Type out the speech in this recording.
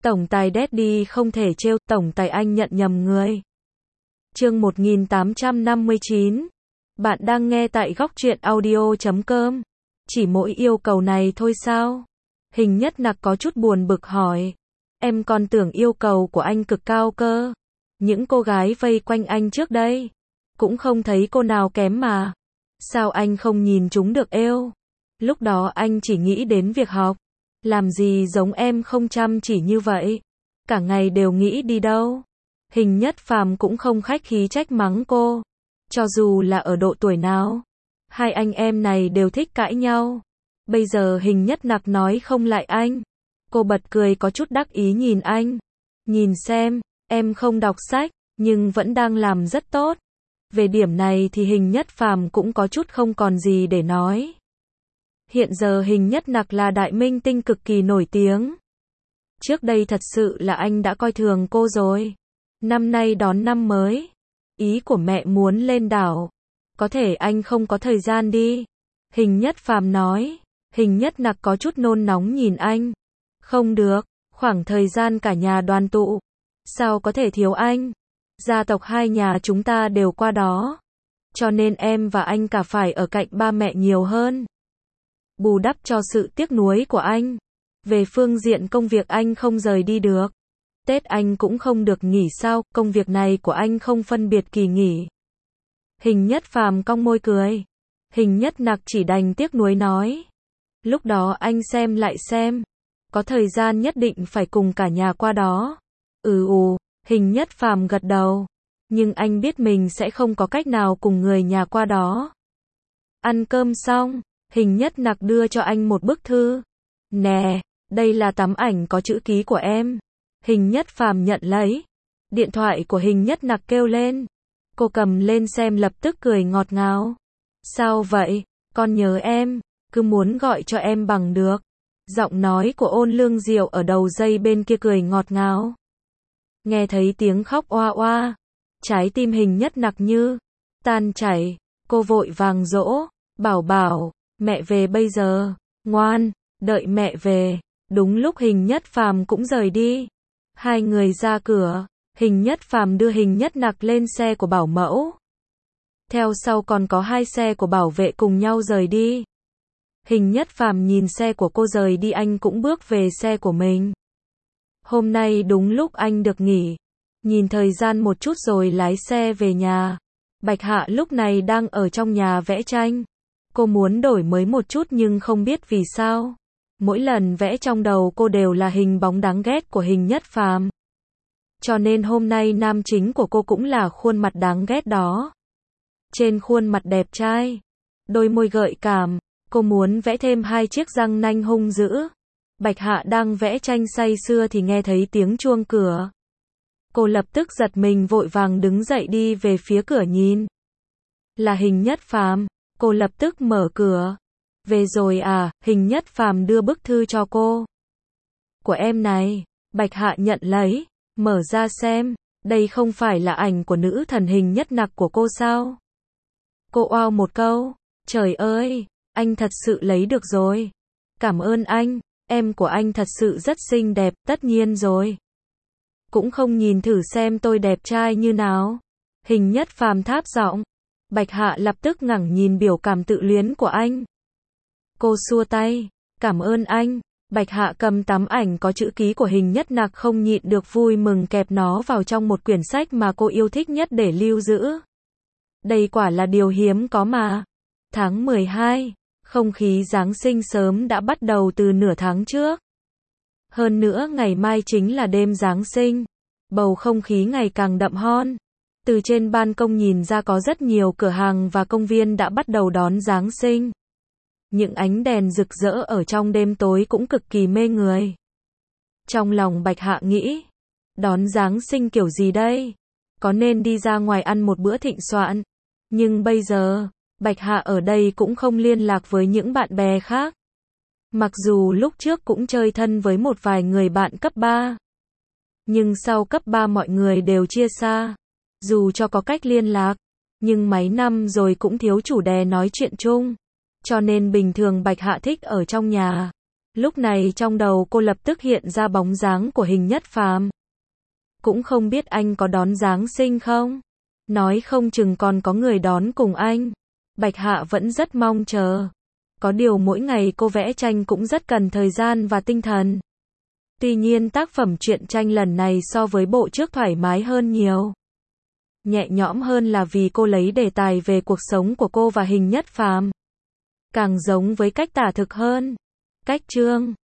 Tổng tài Daddy không thể trêu, tổng tài anh nhận nhầm người. Chương 1859. Bạn đang nghe tại góc truyện audio.com. Chỉ mỗi yêu cầu này thôi sao? Hình Nhất Nặc có chút buồn bực hỏi. Em còn tưởng yêu cầu của anh cực cao cơ. Những cô gái vây quanh anh trước đây cũng không thấy cô nào kém mà. Sao anh không nhìn chúng được êu? Lúc đó anh chỉ nghĩ đến việc học. Làm gì giống em không chăm chỉ như vậy? Cả ngày đều nghĩ đi đâu? Hình Nhất Phàm cũng không khách khí trách mắng cô. Cho dù là ở độ tuổi nào, hai anh em này đều thích cãi nhau. Bây giờ Hình Nhất Nặc nói không lại anh. Cô bật cười có chút đắc ý nhìn anh. Nhìn xem, em không đọc sách, nhưng vẫn đang làm rất tốt. Về điểm này thì Hình Nhất Phàm cũng có chút không còn gì để nói. Hiện giờ Hình Nhất Nặc là đại minh tinh cực kỳ nổi tiếng. Trước đây thật sự là anh đã coi thường cô rồi. Năm nay đón năm mới. Ý của mẹ muốn lên đảo. Có thể anh không có thời gian đi. Hình Nhất Phàm nói. Hình Nhất Nặc có chút nôn nóng nhìn anh. Không được, khoảng thời gian cả nhà đoàn tụ. Sao có thể thiếu anh? Gia tộc hai nhà chúng ta đều qua đó. Cho nên em và anh cả phải ở cạnh ba mẹ nhiều hơn. Bù đắp cho sự tiếc nuối của anh. Về phương diện công việc anh không rời đi được. Tết anh cũng không được nghỉ sao, công việc này của anh không phân biệt kỳ nghỉ. Hình Nhất Phàm cong môi cười. Hình Nhất Nặc chỉ đành tiếc nuối nói. Lúc đó anh xem lại xem. Có thời gian nhất định phải cùng cả nhà qua đó. Hình Nhất Phàm gật đầu. Nhưng anh biết mình sẽ không có cách nào cùng người nhà qua đó. Ăn cơm xong, Hình Nhất Nặc đưa cho anh một bức thư. Nè, đây là tấm ảnh có chữ ký của em. Hình Nhất Phàm nhận lấy. Điện thoại của Hình Nhất Nặc kêu lên. Cô cầm lên xem lập tức cười ngọt ngào. Sao vậy? Con nhớ em, cứ muốn gọi cho em bằng được. Giọng nói của Ôn Lương Diệu ở đầu dây bên kia cười ngọt ngào. Nghe thấy tiếng khóc oa oa, trái tim Hình Nhất Nặc như tan chảy. Cô vội vàng dỗ. Bảo bảo, mẹ về bây giờ. Ngoan, đợi mẹ về. Đúng lúc Hình Nhất Phàm cũng rời đi. Hai người ra cửa. Hình Nhất Phàm đưa Hình Nhất Nặc lên xe của bảo mẫu. Theo sau còn có hai xe của bảo vệ cùng nhau rời đi. Hình Nhất Phàm nhìn xe của cô rời đi, anh cũng bước về xe của mình. Hôm nay đúng lúc anh được nghỉ. Nhìn thời gian một chút rồi lái xe về nhà. Bạch Hạ lúc này đang ở trong nhà vẽ tranh. Cô muốn đổi mới một chút nhưng không biết vì sao. Mỗi lần vẽ trong đầu cô đều là hình bóng đáng ghét của Hình Nhất Phàm. Cho nên hôm nay nam chính của cô cũng là khuôn mặt đáng ghét đó. Trên khuôn mặt đẹp trai, đôi môi gợi cảm, cô muốn vẽ thêm hai chiếc răng nanh hung dữ. Bạch Hạ đang vẽ tranh say sưa thì nghe thấy tiếng chuông cửa. Cô lập tức giật mình vội vàng đứng dậy đi về phía cửa nhìn. Là Hình Nhất Phàm. Cô lập tức mở cửa. Về rồi à? Hình Nhất Phàm đưa bức thư cho cô. Của em này. Bạch Hạ nhận lấy, mở ra xem. Đây không phải là ảnh của nữ thần Hình Nhất Nặc của cô sao? Cô oao một câu. Trời ơi, anh thật sự lấy được rồi. Cảm ơn anh, em của anh thật sự rất xinh đẹp, tất nhiên rồi. Cũng không nhìn thử xem tôi đẹp trai như nào. Hình Nhất Phàm tháp giọng. Bạch Hạ lập tức ngẩng nhìn biểu cảm tự luyến của anh. Cô xua tay. Cảm ơn anh. Bạch Hạ cầm tấm ảnh có chữ ký của Hình Nhất Nặc không nhịn được vui mừng kẹp nó vào trong một quyển sách mà cô yêu thích nhất để lưu giữ. Đây quả là điều hiếm có mà. Tháng 12, không khí Giáng sinh sớm đã bắt đầu từ nửa tháng trước. Hơn nữa ngày mai chính là đêm Giáng sinh. Bầu không khí ngày càng đậm hon. Từ trên ban công nhìn ra có rất nhiều cửa hàng và công viên đã bắt đầu đón Giáng sinh. Những ánh đèn rực rỡ ở trong đêm tối cũng cực kỳ mê người. Trong lòng Bạch Hạ nghĩ, đón Giáng sinh kiểu gì đây? Có nên đi ra ngoài ăn một bữa thịnh soạn? Nhưng bây giờ, Bạch Hạ ở đây cũng không liên lạc với những bạn bè khác. Mặc dù lúc trước cũng chơi thân với một vài người bạn cấp 3. Nhưng sau cấp 3 mọi người đều chia xa. Dù cho có cách liên lạc, nhưng mấy năm rồi cũng thiếu chủ đề nói chuyện chung. Cho nên bình thường Bạch Hạ thích ở trong nhà. Lúc này trong đầu cô lập tức hiện ra bóng dáng của Hình Nhất Phàm. Cũng không biết anh có đón Giáng sinh không? Nói không chừng còn có người đón cùng anh. Bạch Hạ vẫn rất mong chờ. Có điều mỗi ngày cô vẽ tranh cũng rất cần thời gian và tinh thần. Tuy nhiên tác phẩm truyện tranh lần này so với bộ trước thoải mái hơn nhiều. Nhẹ nhõm hơn là vì cô lấy đề tài về cuộc sống của cô và Hình Nhất Phàm. Càng giống với cách tả thực hơn. Cách chương